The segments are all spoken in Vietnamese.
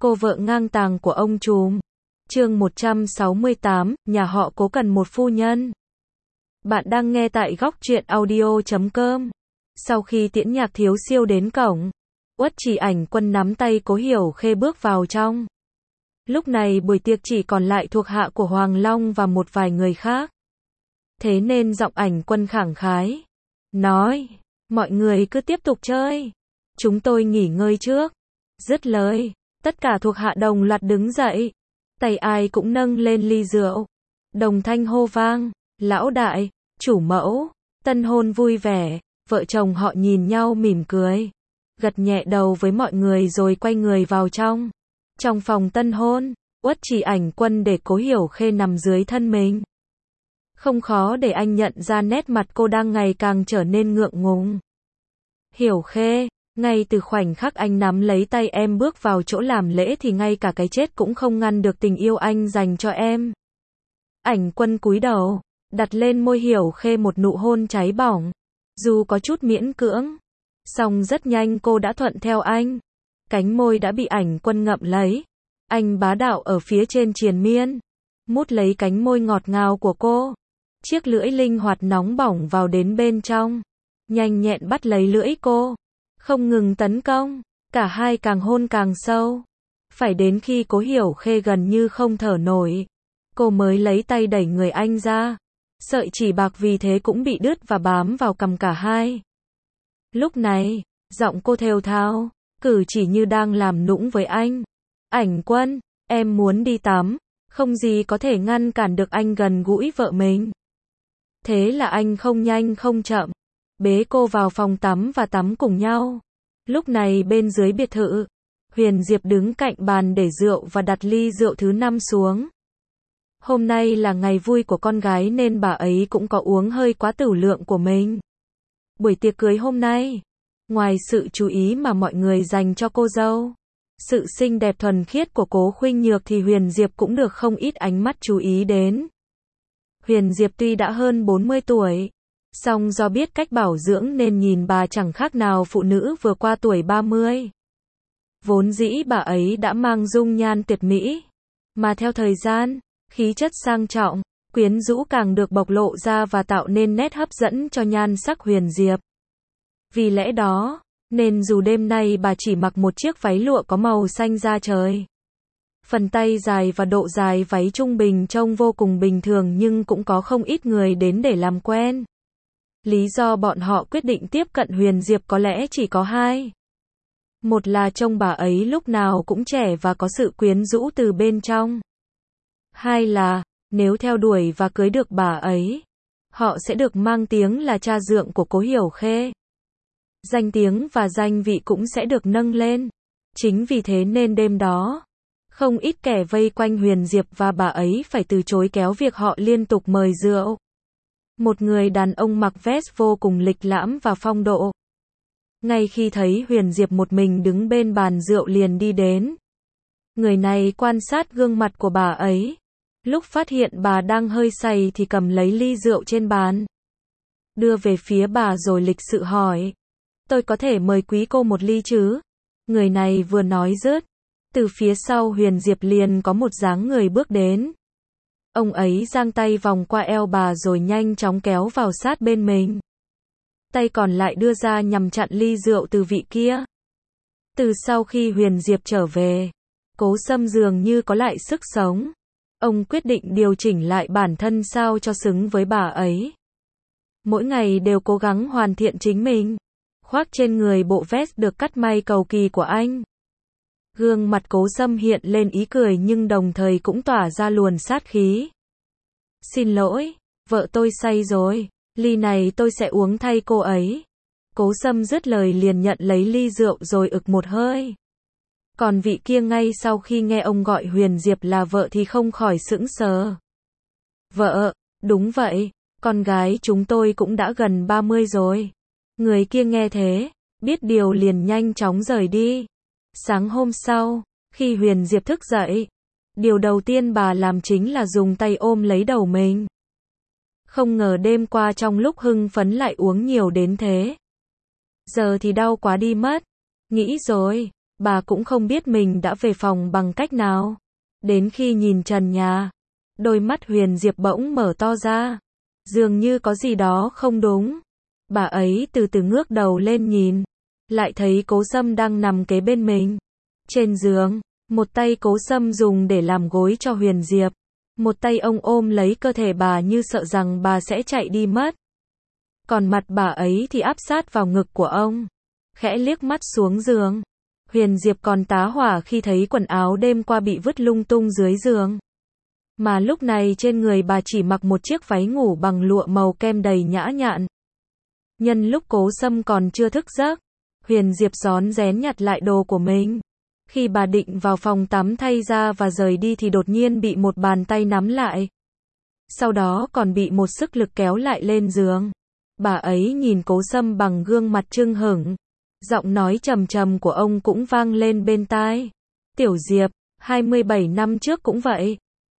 Cô vợ ngang tàng của ông trùm. Chương 168, nhà họ Cố cần một phu nhân. Bạn đang nghe tại góc truyện audio.com. Sau khi tiễn Nhạc Thiếu Siêu đến cổng, Uất Trì Ảnh Quân nắm tay Cố Hiểu Khê bước vào trong. Lúc này buổi tiệc chỉ còn lại thuộc hạ của Hoàng Long và một vài người khác. Thế nên giọng Ảnh Quân khẳng khái nói, mọi người cứ tiếp tục chơi, chúng tôi nghỉ ngơi trước. Dứt lời, tất cả thuộc hạ đồng loạt đứng dậy, tay ai cũng nâng lên ly rượu, đồng thanh hô vang, lão đại, chủ mẫu, tân hôn vui vẻ. Vợ chồng họ nhìn nhau mỉm cười, gật nhẹ đầu với mọi người rồi quay người vào trong. Trong phòng tân hôn, Uất Trì Ảnh Quân để Cố Hiểu Khê nằm dưới thân mình. Không khó để anh nhận ra nét mặt cô đang ngày càng trở nên ngượng ngùng. Hiểu Khê, ngay từ khoảnh khắc anh nắm lấy tay em bước vào chỗ làm lễ thì ngay cả cái chết cũng không ngăn được tình yêu anh dành cho em. Ảnh Quân cúi đầu, đặt lên môi Hiểu Khê một nụ hôn cháy bỏng. Dù có chút miễn cưỡng, song rất nhanh cô đã thuận theo anh. Cánh môi đã bị Ảnh Quân ngậm lấy. Anh bá đạo ở phía trên triền miên, mút lấy cánh môi ngọt ngào của cô. Chiếc lưỡi linh hoạt nóng bỏng vào đến bên trong, nhanh nhẹn bắt lấy lưỡi cô, không ngừng tấn công. Cả hai càng hôn càng sâu. Phải đến khi Cố Hiểu Khê gần như không thở nổi, cô mới lấy tay đẩy người anh ra. Sợi chỉ bạc vì thế cũng bị đứt và bám vào cằm cả hai. Lúc này, giọng cô thều thào, cử chỉ như đang làm nũng với anh. Ảnh Quân, em muốn đi tắm, không gì có thể ngăn cản được anh gần gũi vợ mình. Thế là anh không nhanh không chậm, bế cô vào phòng tắm và tắm cùng nhau. Lúc này bên dưới biệt thự, Huyền Diệp đứng cạnh bàn để rượu và đặt ly rượu thứ 5 xuống. Hôm nay là ngày vui của con gái nên bà ấy cũng có uống hơi quá tửu lượng của mình. Buổi tiệc cưới hôm nay, ngoài sự chú ý mà mọi người dành cho cô dâu, sự xinh đẹp thuần khiết của Cố Khuynh Nhược thì Huyền Diệp cũng được không ít ánh mắt chú ý đến. Huyền Diệp tuy đã hơn 40 tuổi, song do biết cách bảo dưỡng nên nhìn bà chẳng khác nào phụ nữ vừa qua tuổi 30. Vốn dĩ bà ấy đã mang dung nhan tuyệt mỹ, mà theo thời gian, khí chất sang trọng, quyến rũ càng được bộc lộ ra và tạo nên nét hấp dẫn cho nhan sắc Huyền Diệp. Vì lẽ đó, nên dù đêm nay bà chỉ mặc một chiếc váy lụa có màu xanh da trời, phần tay dài và độ dài váy trung bình trông vô cùng bình thường, nhưng cũng có không ít người đến để làm quen. Lý do bọn họ quyết định tiếp cận Huyền Diệp có lẽ chỉ có hai. Một là trông bà ấy lúc nào cũng trẻ và có sự quyến rũ từ bên trong. Hai là, nếu theo đuổi và cưới được bà ấy, họ sẽ được mang tiếng là cha dượng của Cố Hiểu Khê. Danh tiếng và danh vị cũng sẽ được nâng lên. Chính vì thế nên đêm đó, không ít kẻ vây quanh Huyền Diệp và bà ấy phải từ chối kéo việc họ liên tục mời rượu. Một người đàn ông mặc vest vô cùng lịch lãm và phong độ, ngay khi thấy Huyền Diệp một mình đứng bên bàn rượu liền đi đến. Người này quan sát gương mặt của bà ấy. Lúc phát hiện bà đang hơi say thì cầm lấy ly rượu trên bàn, đưa về phía bà rồi lịch sự hỏi, tôi có thể mời quý cô một ly chứ? Người này vừa nói dứt, từ phía sau Huyền Diệp liền có một dáng người bước đến. Ông ấy giang tay vòng qua eo bà rồi nhanh chóng kéo vào sát bên mình. Tay còn lại đưa ra nhằm chặn ly rượu từ vị kia. Từ sau khi Huyền Diệp trở về, Cố Sâm dường như có lại sức sống. Ông quyết định điều chỉnh lại bản thân sao cho xứng với bà ấy. Mỗi ngày đều cố gắng hoàn thiện chính mình. Khoác trên người bộ vest được cắt may cầu kỳ của anh. Gương mặt Cố Sâm hiện lên ý cười nhưng đồng thời cũng tỏa ra luồn sát khí. Xin lỗi, vợ tôi say rồi, ly này tôi sẽ uống thay cô ấy. Cố Sâm dứt lời liền nhận lấy ly rượu rồi ực một hơi. Còn vị kia ngay sau khi nghe ông gọi Huyền Diệp là vợ thì không khỏi sững sờ. Vợ, đúng vậy, con gái chúng tôi cũng đã gần 30 rồi. Người kia nghe thế, biết điều liền nhanh chóng rời đi. Sáng hôm sau, khi Huyền Diệp thức dậy, điều đầu tiên bà làm chính là dùng tay ôm lấy đầu mình. Không ngờ đêm qua trong lúc hưng phấn lại uống nhiều đến thế. Giờ thì đau quá đi mất. Nghĩ rồi, Bà cũng không biết mình đã về phòng bằng cách nào. Đến khi nhìn trần nhà, đôi mắt Huyền Diệp bỗng mở to ra. Dường như có gì đó không đúng. Bà ấy từ từ ngước đầu lên nhìn. Lại thấy Cố Sâm đang nằm kế bên mình. Trên giường, một tay Cố Sâm dùng để làm gối cho Huyền Diệp. Một tay ông ôm lấy cơ thể bà như sợ rằng bà sẽ chạy đi mất. Còn mặt bà ấy thì áp sát vào ngực của ông. Khẽ liếc mắt xuống giường. Huyền Diệp còn tá hỏa khi thấy quần áo đêm qua bị vứt lung tung dưới giường. Mà lúc này trên người bà chỉ mặc một chiếc váy ngủ bằng lụa màu kem đầy nhã nhặn. Nhân lúc Cố Sâm còn chưa thức giấc, Huyền Diệp rón rén nhặt lại đồ của mình. Khi bà định vào phòng tắm thay ra và rời đi thì đột nhiên bị một bàn tay nắm lại. Sau đó còn bị một sức lực kéo lại lên giường. Bà ấy nhìn Cố Sâm bằng gương mặt chưng hửng. Giọng nói trầm trầm của ông cũng vang lên bên tai. Tiểu Diệp, 27 năm trước cũng vậy.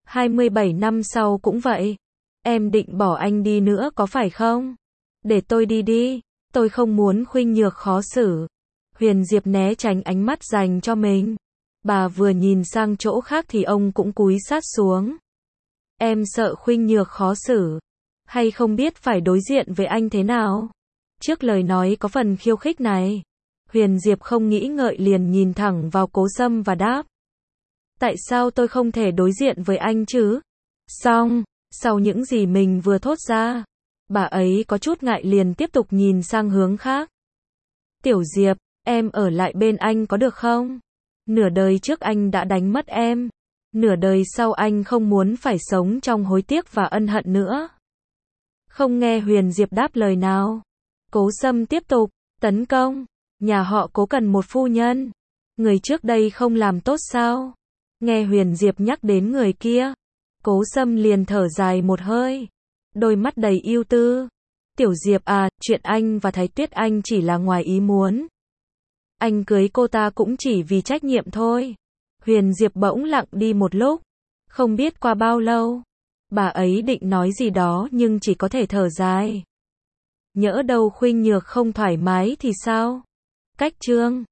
27 năm sau cũng vậy. Em định bỏ anh đi nữa có phải không? Để tôi đi đi. Tôi không muốn Khuynh Nhược khó xử. Huyền Diệp né tránh ánh mắt dành cho mình. Bà vừa nhìn sang chỗ khác thì ông cũng cúi sát xuống. Em sợ Khuynh Nhược khó xử. Hay không biết phải đối diện với anh thế nào? Trước lời nói có phần khiêu khích này, Huyền Diệp không nghĩ ngợi liền nhìn thẳng vào Cố Sâm và đáp. Tại sao tôi không thể đối diện với anh chứ? Xong, sau những gì mình vừa thốt ra, bà ấy có chút ngại liền tiếp tục nhìn sang hướng khác. Tiểu Diệp, em ở lại bên anh có được không? Nửa đời trước anh đã đánh mất em. Nửa đời sau anh không muốn phải sống trong hối tiếc và ân hận nữa. Không nghe Huyền Diệp đáp lời nào, Cố Sâm tiếp tục tấn công. Nhà họ Cố cần một phu nhân. Người trước đây không làm tốt sao? Nghe Huyền Diệp nhắc đến người kia, Cố Sâm liền thở dài một hơi, đôi mắt đầy ưu tư. Tiểu Diệp à, chuyện anh và Thái Tuyết Anh chỉ là ngoài ý muốn. Anh cưới cô ta cũng chỉ vì trách nhiệm thôi. Huyền Diệp bỗng lặng đi một lúc, không biết qua bao lâu. Bà ấy định nói gì đó nhưng chỉ có thể thở dài. Nhỡ đâu Khuynh Nhược không thoải mái thì sao? Cách chương